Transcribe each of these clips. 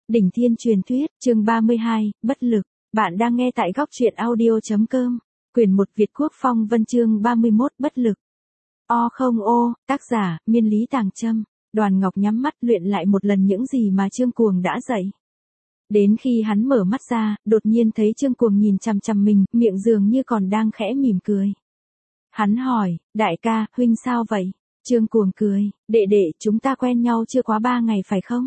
Đỉnh Thiên Truyền Thuyết, chương 32, Bất Lực. Bạn đang nghe tại góc truyện audio.com. Quyển 1 Việt Quốc Phong Vân chương 31, Bất Lực. Tác giả, Miên Lý Tàng Trâm. Đoàn Ngọc nhắm mắt luyện lại một lần những gì mà Trương Cuồng đã dạy. Đến khi hắn mở mắt ra, đột nhiên thấy Trương Cuồng nhìn chằm chằm mình, miệng dường như còn đang khẽ mỉm cười. Hắn hỏi, đại ca, huynh sao vậy? Trương Cuồng cười, đệ đệ, chúng ta quen nhau chưa quá 3 ngày phải không?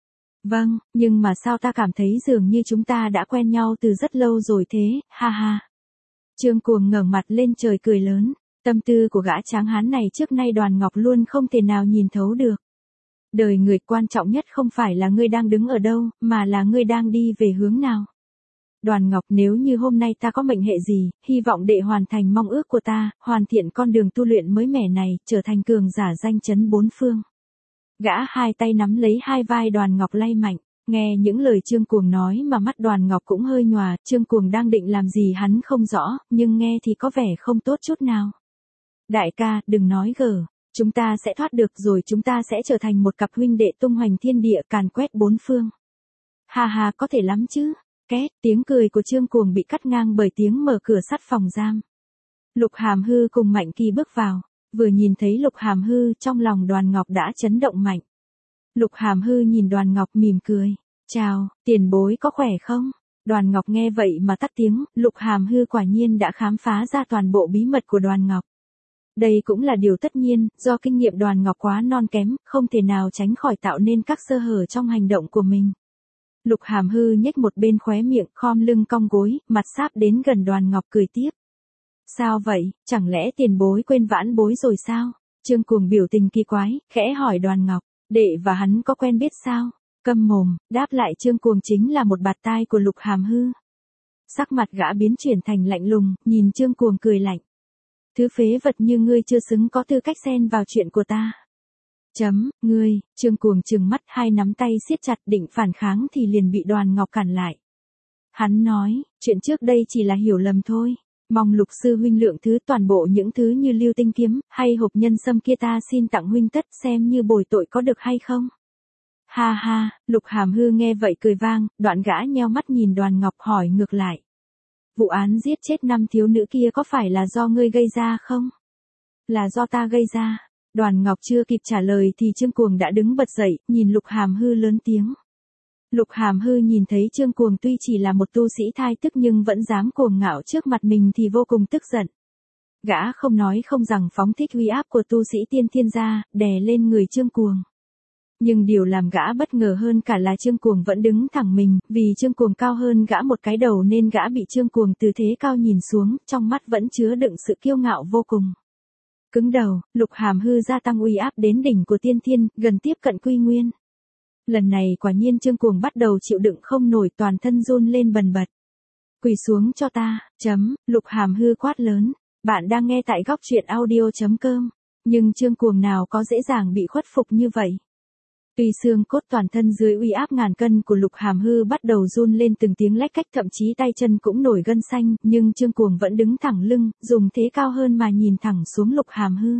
Vâng, nhưng mà sao ta cảm thấy dường như chúng ta đã quen nhau từ rất lâu rồi thế, ha ha. Trương Cuồng ngẩng mặt lên trời cười lớn, tâm tư của gã tráng hán này trước nay Đoàn Ngọc luôn không thể nào nhìn thấu được. Đời người quan trọng nhất không phải là ngươi đang đứng ở đâu, mà là ngươi đang đi về hướng nào. Đoàn Ngọc, nếu như hôm nay ta có mệnh hệ gì, hy vọng đệ hoàn thành mong ước của ta, hoàn thiện con đường tu luyện mới mẻ này, trở thành cường giả danh chấn bốn phương. Gã hai tay nắm lấy hai vai Đoàn Ngọc lay mạnh, nghe những lời Trương Cuồng nói mà mắt Đoàn Ngọc cũng hơi nhòa, Trương Cuồng đang định làm gì hắn không rõ, nhưng nghe thì có vẻ không tốt chút nào. Đại ca, đừng nói gở, chúng ta sẽ thoát được rồi, chúng ta sẽ trở thành một cặp huynh đệ tung hoành thiên địa, càn quét bốn phương. Ha ha, có thể lắm chứ. Két, tiếng cười của Trương Cuồng bị cắt ngang bởi tiếng mở cửa sắt phòng giam. Lục Hàm Hư cùng Mạnh Kỳ bước vào, vừa nhìn thấy Lục Hàm Hư, trong lòng Đoàn Ngọc đã chấn động mạnh. Lục Hàm Hư nhìn Đoàn Ngọc mỉm cười, chào, tiền bối có khỏe không? Đoàn Ngọc nghe vậy mà tắt tiếng, Lục Hàm Hư quả nhiên đã khám phá ra toàn bộ bí mật của Đoàn Ngọc. Đây cũng là điều tất nhiên, do kinh nghiệm Đoàn Ngọc quá non kém, không thể nào tránh khỏi tạo nên các sơ hở trong hành động của mình. Lục Hàm Hư nhếch một bên khóe miệng, khom lưng cong gối, mặt sáp đến gần Đoàn Ngọc cười tiếp. Sao vậy, chẳng lẽ tiền bối quên vãn bối rồi sao? Trương Cuồng biểu tình kỳ quái, khẽ hỏi Đoàn Ngọc, đệ và hắn có quen biết sao? Câm mồm, đáp lại Trương Cuồng chính là một bạt tai của Lục Hàm Hư. Sắc mặt gã biến chuyển thành lạnh lùng, nhìn Trương Cuồng cười lạnh. Thứ phế vật như ngươi chưa xứng có tư cách xen vào chuyện của ta. Ngươi, Trương Cuồng trừng mắt, hai nắm tay siết chặt định phản kháng thì liền bị Đoàn Ngọc cản lại. Hắn nói, chuyện trước đây chỉ là hiểu lầm thôi. Mong Lục sư huynh lượng thứ, toàn bộ những thứ như lưu tinh kiếm, hay hộp nhân sâm kia ta xin tặng huynh tất, xem như bồi tội có được hay không? Ha ha, Lục Hàm Hư nghe vậy cười vang, đoạn gã nheo mắt nhìn Đoàn Ngọc hỏi ngược lại. Vụ án giết chết 5 thiếu nữ kia có phải là do ngươi gây ra không? Là do ta gây ra. Đoàn Ngọc chưa kịp trả lời thì Trương Cuồng đã đứng bật dậy, nhìn Lục Hàm Hư lớn tiếng. Lục Hàm Hư nhìn thấy Trương Cuồng tuy chỉ là một tu sĩ thai tức nhưng vẫn dám cuồng ngạo trước mặt mình thì vô cùng tức giận. Gã không nói không rằng phóng thích uy áp của tu sĩ tiên thiên ra, đè lên người Trương Cuồng. Nhưng điều làm gã bất ngờ hơn cả là Trương Cuồng vẫn đứng thẳng mình, vì Trương Cuồng cao hơn gã một cái đầu nên gã bị Trương Cuồng từ thế cao nhìn xuống, trong mắt vẫn chứa đựng sự kiêu ngạo vô cùng. Cứng đầu, Lục Hàm Hư gia tăng uy áp đến đỉnh của tiên thiên, gần tiếp cận quy nguyên. Lần này quả nhiên Trương Cuồng bắt đầu chịu đựng không nổi, toàn thân run lên bần bật. Quỳ xuống cho ta, Lục Hàm Hư quát lớn. Bạn đang nghe tại góc truyện audio.com. Nhưng Trương Cuồng nào có dễ dàng bị khuất phục như vậy. Tuy xương cốt toàn thân dưới uy áp ngàn cân của Lục Hàm Hư bắt đầu run lên từng tiếng lách cách, thậm chí tay chân cũng nổi gân xanh, nhưng Trương Cuồng vẫn đứng thẳng lưng, dùng thế cao hơn mà nhìn thẳng xuống Lục Hàm Hư.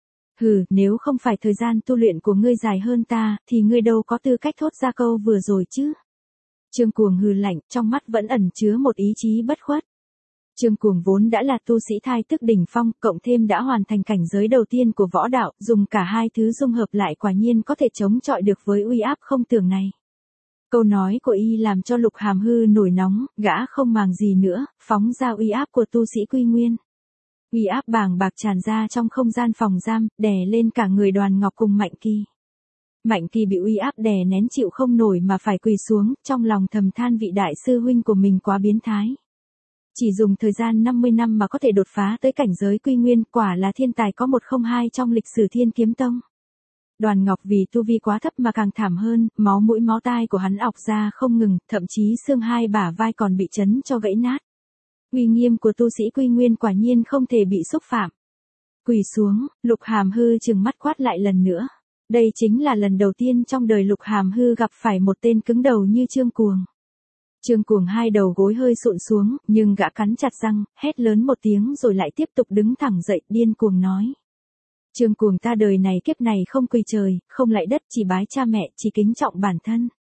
Hừ, nếu không phải thời gian tu luyện của ngươi dài hơn ta, thì ngươi đâu có tư cách thốt ra câu vừa rồi chứ. Trương Cuồng hừ lạnh, trong mắt vẫn ẩn chứa một ý chí bất khuất. Trương Cuồng vốn đã là tu sĩ thai tức đỉnh phong, cộng thêm đã hoàn thành cảnh giới đầu tiên của võ đạo, dùng cả hai thứ dung hợp lại quả nhiên có thể chống chọi được với uy áp không tưởng này. Câu nói của y làm cho Lục Hàm Hư nổi nóng, gã không màng gì nữa, phóng ra uy áp của tu sĩ quy nguyên. Uy áp bàng bạc tràn ra trong không gian phòng giam, đè lên cả người Đoàn Ngọc cùng Mạnh Kỳ. Mạnh Kỳ bị uy áp đè nén chịu không nổi mà phải quỳ xuống, trong lòng thầm than vị đại sư huynh của mình quá biến thái. Chỉ dùng thời gian 50 năm mà có thể đột phá tới cảnh giới quy nguyên, quả là thiên tài có 102 trong lịch sử Thiên Kiếm Tông. Đoàn Ngọc vì tu vi quá thấp mà càng thảm hơn, máu mũi máu tai của hắn ọc ra không ngừng, thậm chí xương hai bả vai còn bị chấn cho gãy nát. Uy nghiêm của tu sĩ quy nguyên quả nhiên không thể bị xúc phạm. Quỳ xuống, Lục Hàm Hư trừng mắt quát lại lần nữa. Đây chính là lần đầu tiên trong đời Lục Hàm Hư gặp phải một tên cứng đầu như Trương Cuồng. Trương Cuồng hai đầu gối hơi sụn xuống, nhưng gã cắn chặt răng, hét lớn một tiếng rồi lại tiếp tục đứng thẳng dậy, điên cuồng nói. Trương Cuồng, ta đời này kiếp này không quỳ trời, không lạy đất, chỉ bái cha mẹ, chỉ kính trọng bản thân.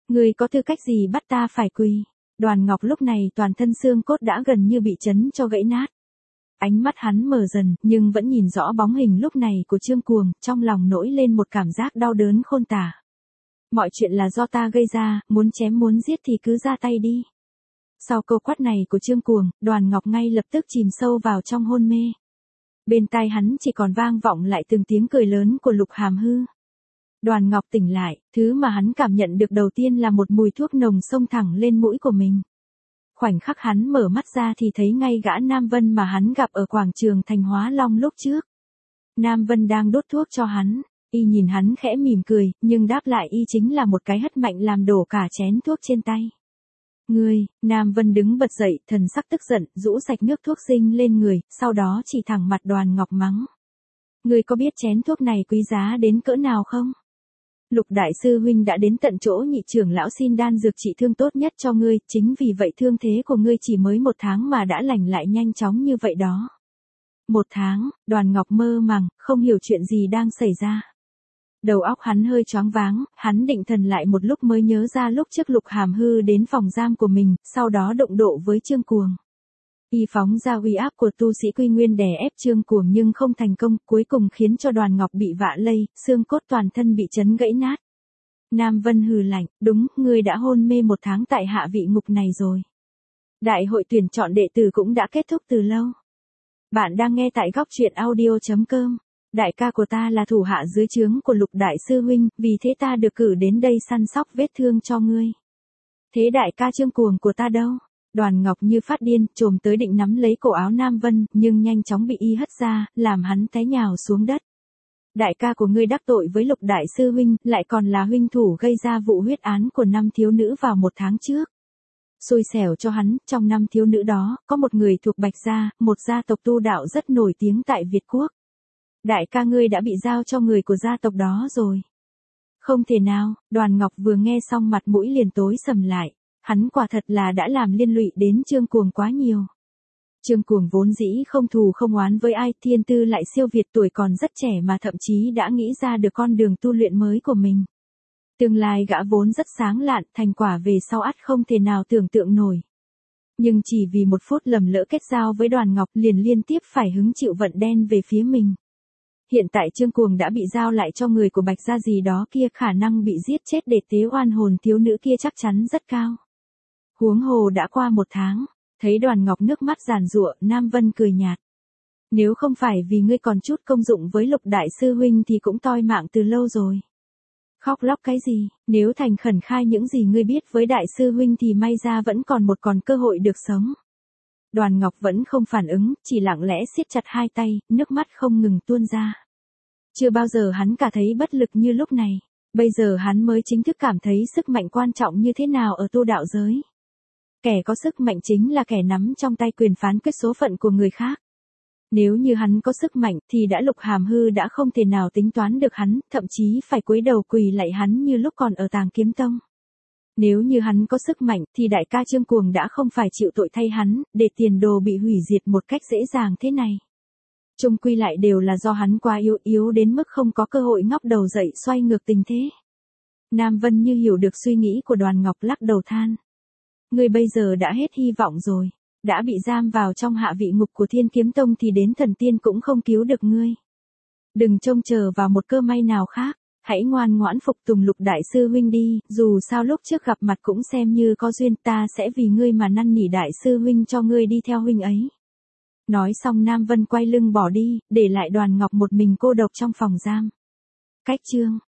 Ngươi có tư cách gì bắt ta phải quỳ? Đoàn Ngọc lúc này toàn thân xương cốt đã gần như bị chấn cho gãy nát. Ánh mắt hắn mở dần, nhưng vẫn nhìn rõ bóng hình lúc này của Trương Cuồng, trong lòng nổi lên một cảm giác đau đớn khôn tả. Mọi chuyện là do ta gây ra, muốn chém muốn giết thì cứ ra tay đi. Sau câu quát này của Trương Cuồng, Đoàn Ngọc ngay lập tức chìm sâu vào trong hôn mê. Bên tai hắn chỉ còn vang vọng lại từng tiếng cười lớn của Lục Hàm Hư. Đoàn Ngọc tỉnh lại, thứ mà hắn cảm nhận được đầu tiên là một mùi thuốc nồng xông thẳng lên mũi của mình. Khoảnh khắc hắn mở mắt ra thì thấy ngay gã Nam Vân mà hắn gặp ở quảng trường Thành Hóa Long lúc trước. Nam Vân đang đốt thuốc cho hắn, y nhìn hắn khẽ mỉm cười, nhưng đáp lại y chính là một cái hất mạnh làm đổ cả chén thuốc trên tay. Ngươi, Nam Vân đứng bật dậy, thần sắc tức giận, rũ sạch nước thuốc dinh lên người, sau đó chỉ thẳng mặt Đoàn Ngọc mắng. Ngươi có biết chén thuốc này quý giá đến cỡ nào không? Lục đại sư huynh đã đến tận chỗ nhị trưởng lão xin đan dược trị thương tốt nhất cho ngươi, chính vì vậy thương thế của ngươi chỉ mới 1 tháng mà đã lành lại nhanh chóng như vậy đó. 1 tháng, Đoàn Ngọc mơ màng, không hiểu chuyện gì đang xảy ra. Đầu óc hắn hơi choáng váng, hắn định thần lại một lúc mới nhớ ra lúc trước Lục Hàm Hư đến phòng giam của mình, sau đó động độ với Trương Cuồng. Y phóng ra uy áp của tu sĩ Quy Nguyên đè ép Trương Cuồng nhưng không thành công, cuối cùng khiến cho Đoàn Ngọc bị vạ lây, xương cốt toàn thân bị chấn gãy nát. Nam Vân hừ lạnh, đúng, ngươi đã hôn mê 1 tháng tại hạ vị ngục này rồi. Đại hội tuyển chọn đệ tử cũng đã kết thúc từ lâu. Bạn đang nghe tại góc truyện audio.com. Đại ca của ta là thủ hạ dưới trướng của Lục đại sư huynh, vì thế ta được cử đến đây săn sóc vết thương cho ngươi. Thế đại ca Trương Cuồng của ta đâu? Đoàn Ngọc như phát điên, trồm tới định nắm lấy cổ áo Nam Vân, nhưng nhanh chóng bị y hất ra, làm hắn té nhào xuống đất. Đại ca của ngươi đắc tội với Lục đại sư huynh, lại còn là huynh thủ gây ra vụ huyết án của 5 thiếu nữ vào 1 tháng trước. Xui xẻo cho hắn, trong 5 thiếu nữ đó, có một người thuộc Bạch Gia, một gia tộc tu đạo rất nổi tiếng tại Việt Quốc. Đại ca ngươi đã bị giao cho người của gia tộc đó rồi. Không thể nào, Đoàn Ngọc vừa nghe xong mặt mũi liền tối sầm lại. Hắn quả thật là đã làm liên lụy đến Trương Cuồng quá nhiều. Trương Cuồng vốn dĩ không thù không oán với ai, thiên tư lại siêu việt, tuổi còn rất trẻ mà thậm chí đã nghĩ ra được con đường tu luyện mới của mình. Tương lai gã vốn rất sáng lạn, thành quả về sau ắt không thể nào tưởng tượng nổi. Nhưng chỉ vì 1 phút lầm lỡ kết giao với Đoàn Ngọc liền liên tiếp phải hứng chịu vận đen về phía mình. Hiện tại Trương Cuồng đã bị giao lại cho người của Bạch Gia gì đó kia, khả năng bị giết chết để tế oan hồn thiếu nữ kia chắc chắn rất cao. Huống hồ đã qua 1 tháng, thấy Đoàn Ngọc nước mắt giàn giụa, Nam Vân cười nhạt. Nếu không phải vì ngươi còn chút công dụng với Lục đại sư huynh thì cũng toi mạng từ lâu rồi. Khóc lóc cái gì, nếu thành khẩn khai những gì ngươi biết với đại sư huynh thì may ra vẫn còn cơ hội được sống. Đoàn Ngọc vẫn không phản ứng, chỉ lặng lẽ siết chặt 2 tay, nước mắt không ngừng tuôn ra. Chưa bao giờ hắn cả thấy bất lực như lúc này, bây giờ hắn mới chính thức cảm thấy sức mạnh quan trọng như thế nào ở tu đạo giới. Kẻ có sức mạnh chính là kẻ nắm trong tay quyền phán quyết số phận của người khác. Nếu như hắn có sức mạnh thì đã Lục Hàm Hư đã không thể nào tính toán được hắn, thậm chí phải cúi đầu quỳ lạy hắn như lúc còn ở Tàng Kiếm Tông. Nếu như hắn có sức mạnh thì đại ca Trương Cuồng đã không phải chịu tội thay hắn, để tiền đồ bị hủy diệt một cách dễ dàng thế này. Chung quy lại đều là do hắn quá yếu đến mức không có cơ hội ngóc đầu dậy xoay ngược tình thế. Nam Vân như hiểu được suy nghĩ của Đoàn Ngọc, lắc đầu than. Ngươi bây giờ đã hết hy vọng rồi, đã bị giam vào trong hạ vị ngục của Thiên Kiếm Tông thì đến thần tiên cũng không cứu được ngươi. Đừng trông chờ vào một cơ may nào khác, hãy ngoan ngoãn phục tùng Lục đại sư huynh đi, dù sao lúc trước gặp mặt cũng xem như có duyên, ta sẽ vì ngươi mà năn nỉ đại sư huynh cho ngươi đi theo huynh ấy. Nói xong Nam Vân quay lưng bỏ đi, để lại Đoàn Ngọc một mình cô độc trong phòng giam. Cách chương